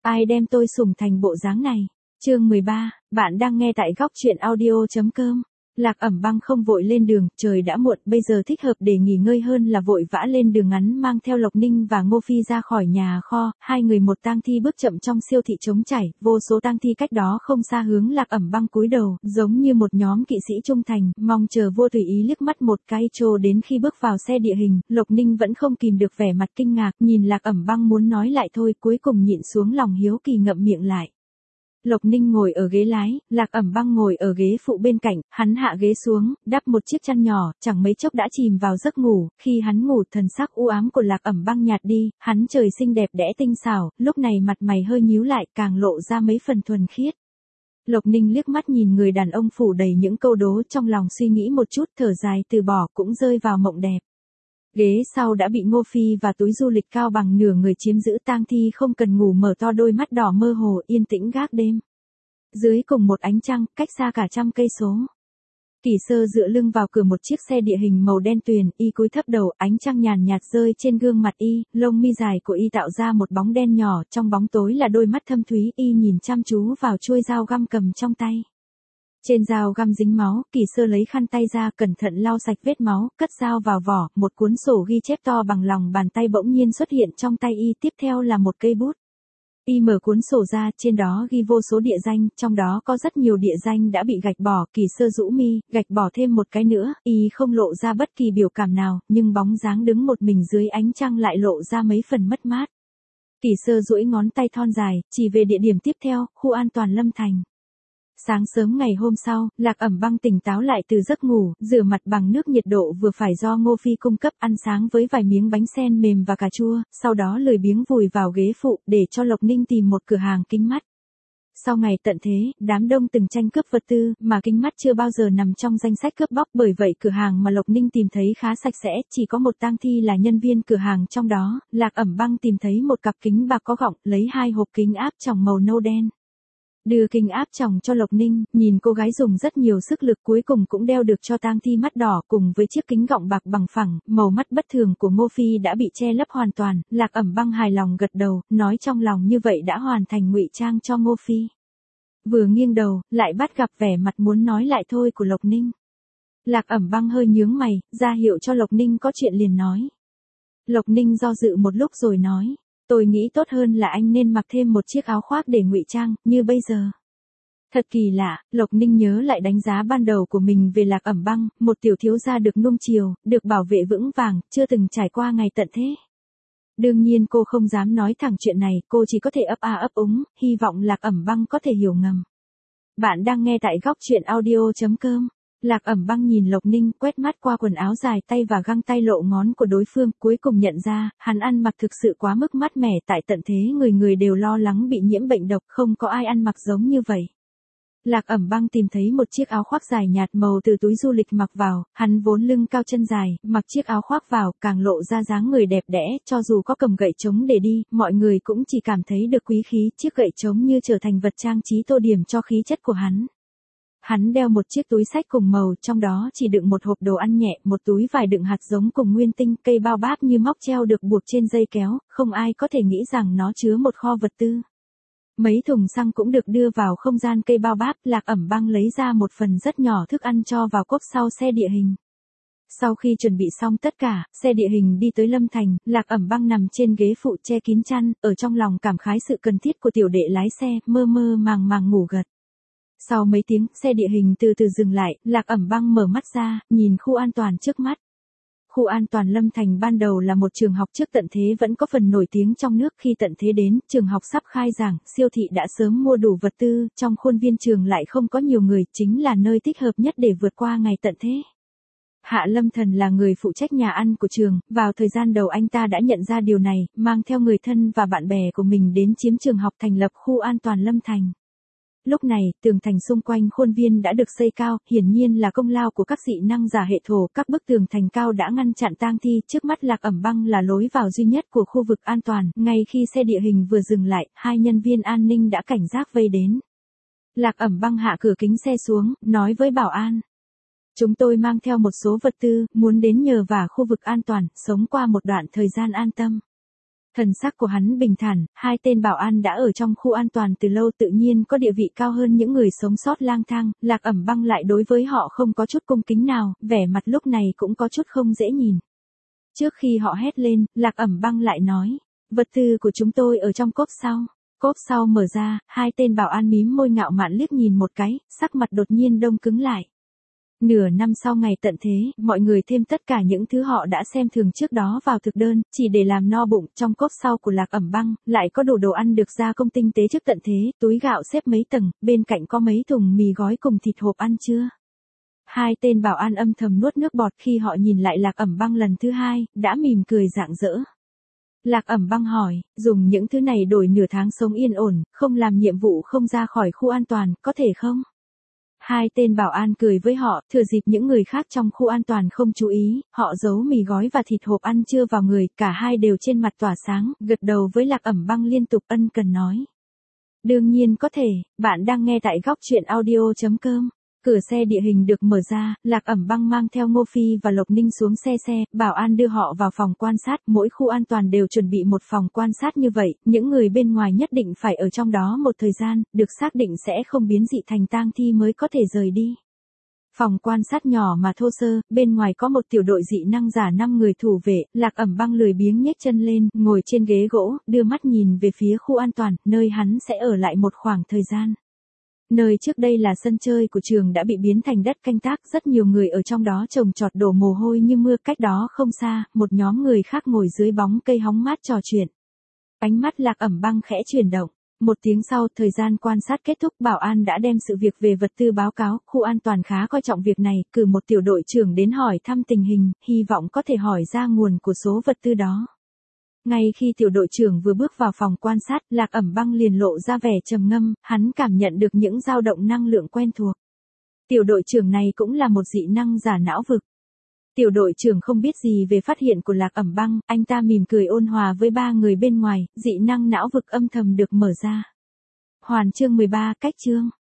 ai đem tôi sủng thành bộ dáng này. Chương 13, bạn đang nghe tại góc truyện audio.com. Lạc Ẩm Băng không vội lên đường, trời đã muộn, bây giờ thích hợp để nghỉ ngơi hơn là vội vã lên đường ngắn mang theo Lộc Ninh và Ngô Phi ra khỏi nhà kho, hai người một tang thi bước chậm trong siêu thị trống trải, vô số tang thi cách đó không xa hướng Lạc Ẩm Băng cúi đầu, giống như một nhóm kỵ sĩ trung thành, mong chờ vô tùy ý liếc mắt một cái cho đến khi bước vào xe địa hình, Lộc Ninh vẫn không kìm được vẻ mặt kinh ngạc, nhìn Lạc Ẩm Băng muốn nói lại thôi, cuối cùng nhịn xuống lòng hiếu kỳ ngậm miệng lại. Lộc Ninh ngồi ở ghế lái, Lạc Ẩm Băng ngồi ở ghế phụ bên cạnh, hắn hạ ghế xuống, đắp một chiếc chăn nhỏ, chẳng mấy chốc đã chìm vào giấc ngủ, khi hắn ngủ thần sắc u ám của Lạc Ẩm Băng nhạt đi, hắn trời xinh đẹp đẽ tinh xảo, lúc này mặt mày hơi nhíu lại, càng lộ ra mấy phần thuần khiết. Lộc Ninh liếc mắt nhìn người đàn ông phủ đầy những câu đố, trong lòng suy nghĩ một chút, thở dài từ bỏ, cũng rơi vào mộng đẹp. Ghế sau đã bị Ngô Phi và túi du lịch cao bằng nửa người chiếm giữ, tang thi không cần ngủ mở to đôi mắt đỏ mơ hồ yên tĩnh gác đêm. Dưới cùng một ánh trăng, cách xa cả trăm cây số. Kỳ Sơ dựa lưng vào cửa một chiếc xe địa hình màu đen tuyền, y cúi thấp đầu, ánh trăng nhàn nhạt rơi trên gương mặt y, lông mi dài của y tạo ra một bóng đen nhỏ, trong bóng tối là đôi mắt thâm thúy, y nhìn chăm chú vào chuôi dao găm cầm trong tay. Trên dao găm dính máu, Kỳ Sơ lấy khăn tay ra, cẩn thận lau sạch vết máu, cất dao vào vỏ, một cuốn sổ ghi chép to bằng lòng bàn tay bỗng nhiên xuất hiện trong tay y, tiếp theo là một cây bút. Y mở cuốn sổ ra, trên đó ghi vô số địa danh, trong đó có rất nhiều địa danh đã bị gạch bỏ, Kỳ Sơ rũ mi, gạch bỏ thêm một cái nữa, y không lộ ra bất kỳ biểu cảm nào, nhưng bóng dáng đứng một mình dưới ánh trăng lại lộ ra mấy phần mất mát. Kỳ Sơ duỗi ngón tay thon dài, chỉ về địa điểm tiếp theo, khu an toàn Lâm Thành. Sáng sớm ngày hôm sau, Lạc Ẩm Băng tỉnh táo lại từ giấc ngủ, rửa mặt bằng nước nhiệt độ vừa phải do Ngô Phi cung cấp, ăn sáng với vài miếng bánh sen mềm và cà chua, sau đó lười biếng vùi vào ghế phụ, để cho Lộc Ninh tìm một cửa hàng kính mắt. Sau ngày tận thế, đám đông từng tranh cướp vật tư, mà kính mắt chưa bao giờ nằm trong danh sách cướp bóc, bởi vậy cửa hàng mà Lộc Ninh tìm thấy khá sạch sẽ, chỉ có một tang thi là nhân viên cửa hàng trong đó. Lạc Ẩm Băng tìm thấy một cặp kính bạc có gọng, lấy 2 hộp kính áp tròng màu nâu đen. Đưa kính áp tròng cho Lộc Ninh, nhìn cô gái dùng rất nhiều sức lực cuối cùng cũng đeo được cho tang thi mắt đỏ cùng với chiếc kính gọng bạc bằng phẳng, màu mắt bất thường của Ngô Phi đã bị che lấp hoàn toàn, Lạc Ẩm Băng hài lòng gật đầu, nói trong lòng như vậy đã hoàn thành ngụy trang cho Ngô Phi. Vừa nghiêng đầu, lại bắt gặp vẻ mặt muốn nói lại thôi của Lộc Ninh. Lạc Ẩm Băng hơi nhướng mày, ra hiệu cho Lộc Ninh có chuyện liền nói. Lộc Ninh do dự một lúc rồi nói. Tôi nghĩ tốt hơn là anh nên mặc thêm một chiếc áo khoác để ngụy trang, như bây giờ. Thật kỳ lạ, Lộc Ninh nhớ lại đánh giá ban đầu của mình về Lạc Ẩm Băng, một tiểu thiếu gia được nuông chiều, được bảo vệ vững vàng, chưa từng trải qua ngày tận thế. Đương nhiên cô không dám nói thẳng chuyện này, cô chỉ có thể ấp a ấp úng, hy vọng Lạc Ẩm Băng có thể hiểu ngầm. Bạn đang nghe tại góc truyện audio.com. Lạc Ẩm Băng nhìn Lộc Ninh, quét mắt qua quần áo dài tay và găng tay lộ ngón của đối phương, cuối cùng nhận ra, hắn ăn mặc thực sự quá mức mát mẻ, tại tận thế người người đều lo lắng bị nhiễm bệnh độc, không có ai ăn mặc giống như vậy. Lạc Ẩm Băng tìm thấy một chiếc áo khoác dài nhạt màu từ túi du lịch mặc vào, hắn vốn lưng cao chân dài, mặc chiếc áo khoác vào, càng lộ ra dáng người đẹp đẽ, cho dù có cầm gậy trống để đi, mọi người cũng chỉ cảm thấy được quý khí, chiếc gậy trống như trở thành vật trang trí tô điểm cho khí chất của hắn. Hắn đeo một chiếc túi xách cùng màu, trong đó chỉ đựng một hộp đồ ăn nhẹ, một túi vải đựng hạt giống cùng nguyên tinh, cây bao báp như móc treo được buộc trên dây kéo, không ai có thể nghĩ rằng nó chứa một kho vật tư. Mấy thùng xăng cũng được đưa vào không gian cây bao báp, Lạc Ẩm Băng lấy ra một phần rất nhỏ thức ăn cho vào cốp sau xe địa hình. Sau khi chuẩn bị xong tất cả, xe địa hình đi tới Lâm Thành, Lạc Ẩm Băng nằm trên ghế phụ che kín chăn, ở trong lòng cảm khái sự cần thiết của tiểu đệ lái xe, mơ mơ màng màng ngủ gật. Sau mấy tiếng, xe địa hình từ từ dừng lại, Lạc Ẩm Băng mở mắt ra, nhìn khu an toàn trước mắt. Khu an toàn Lâm Thành ban đầu là một trường học trước tận thế vẫn có phần nổi tiếng trong nước, khi tận thế đến, trường học sắp khai giảng, siêu thị đã sớm mua đủ vật tư, trong khuôn viên trường lại không có nhiều người, chính là nơi thích hợp nhất để vượt qua ngày tận thế. Hạ Lâm Thần là người phụ trách nhà ăn của trường, vào thời gian đầu anh ta đã nhận ra điều này, mang theo người thân và bạn bè của mình đến chiếm trường học thành lập khu an toàn Lâm Thành. Lúc này, tường thành xung quanh khuôn viên đã được xây cao, hiển nhiên là công lao của các dị năng giả hệ thổ, các bức tường thành cao đã ngăn chặn tang thi, trước mắt Lạc Ẩm Băng là lối vào duy nhất của khu vực an toàn, ngay khi xe địa hình vừa dừng lại, 2 nhân viên an ninh đã cảnh giác vây đến. Lạc Ẩm Băng hạ cửa kính xe xuống, nói với bảo an. Chúng tôi mang theo một số vật tư, muốn đến nhờ vả khu vực an toàn, sống qua một đoạn thời gian an tâm. Thần sắc của hắn bình thản, hai tên bảo an đã ở trong khu an toàn từ lâu tự nhiên có địa vị cao hơn những người sống sót lang thang, Lạc Ẩm Băng lại đối với họ không có chút cung kính nào, vẻ mặt lúc này cũng có chút không dễ nhìn. Trước khi họ hét lên, Lạc Ẩm Băng lại nói, vật tư của chúng tôi ở trong cốp sau. Cốp sau mở ra, hai tên bảo an mím môi ngạo mạn liếc nhìn một cái, sắc mặt đột nhiên đông cứng lại. Nửa năm sau ngày tận thế, mọi người thêm tất cả những thứ họ đã xem thường trước đó vào thực đơn, chỉ để làm no bụng. Trong cốp sau của Lạc Ẩm Băng, lại có đồ ăn được gia công tinh tế trước tận thế, túi gạo xếp mấy tầng, bên cạnh có mấy thùng mì gói cùng thịt hộp ăn trưa. Hai tên bảo an âm thầm nuốt nước bọt khi họ nhìn lại Lạc Ẩm Băng lần thứ hai, đã mỉm cười rạng rỡ. Lạc Ẩm Băng hỏi, dùng những thứ này đổi nửa tháng sống yên ổn, không làm nhiệm vụ không ra khỏi khu an toàn, có thể không? Hai tên bảo an cười với họ, thừa dịp những người khác trong khu an toàn không chú ý, họ giấu mì gói và thịt hộp ăn trưa vào người, cả hai đều trên mặt tỏa sáng, gật đầu với Lạc Ẩm Băng liên tục ân cần nói. Đương nhiên có thể, bạn đang nghe tại góc truyện audio.com. Cửa xe địa hình được mở ra, Lạc Ẩm Băng mang theo Ngô Phi và Lộc Ninh xuống xe, bảo an đưa họ vào phòng quan sát, mỗi khu an toàn đều chuẩn bị một phòng quan sát như vậy, những người bên ngoài nhất định phải ở trong đó một thời gian, được xác định sẽ không biến dị thành tang thi mới có thể rời đi. Phòng quan sát nhỏ mà thô sơ, bên ngoài có một tiểu đội dị năng giả 5 người thủ vệ, Lạc Ẩm Băng lười biếng nhếch chân lên, ngồi trên ghế gỗ, đưa mắt nhìn về phía khu an toàn, nơi hắn sẽ ở lại một khoảng thời gian. Nơi trước đây là sân chơi của trường đã bị biến thành đất canh tác, rất nhiều người ở trong đó trồng trọt đổ mồ hôi như mưa. Cách đó không xa, một nhóm người khác ngồi dưới bóng cây hóng mát trò chuyện. Ánh mắt Lạc Ẩm Băng khẽ chuyển động. Một tiếng sau, thời gian quan sát kết thúc, bảo an đã đem sự việc về vật tư báo cáo, khu an toàn khá coi trọng việc này, cử một tiểu đội trưởng đến hỏi thăm tình hình, hy vọng có thể hỏi ra nguồn của số vật tư đó. Ngay khi tiểu đội trưởng vừa bước vào phòng quan sát, Lạc Ẩm Băng liền lộ ra vẻ trầm ngâm, hắn cảm nhận được những dao động năng lượng quen thuộc. Tiểu đội trưởng này cũng là một dị năng giả não vực. Tiểu đội trưởng không biết gì về phát hiện của Lạc Ẩm Băng, anh ta mỉm cười ôn hòa với ba người bên ngoài, dị năng não vực âm thầm được mở ra. Hoàn chương 13, cách chương.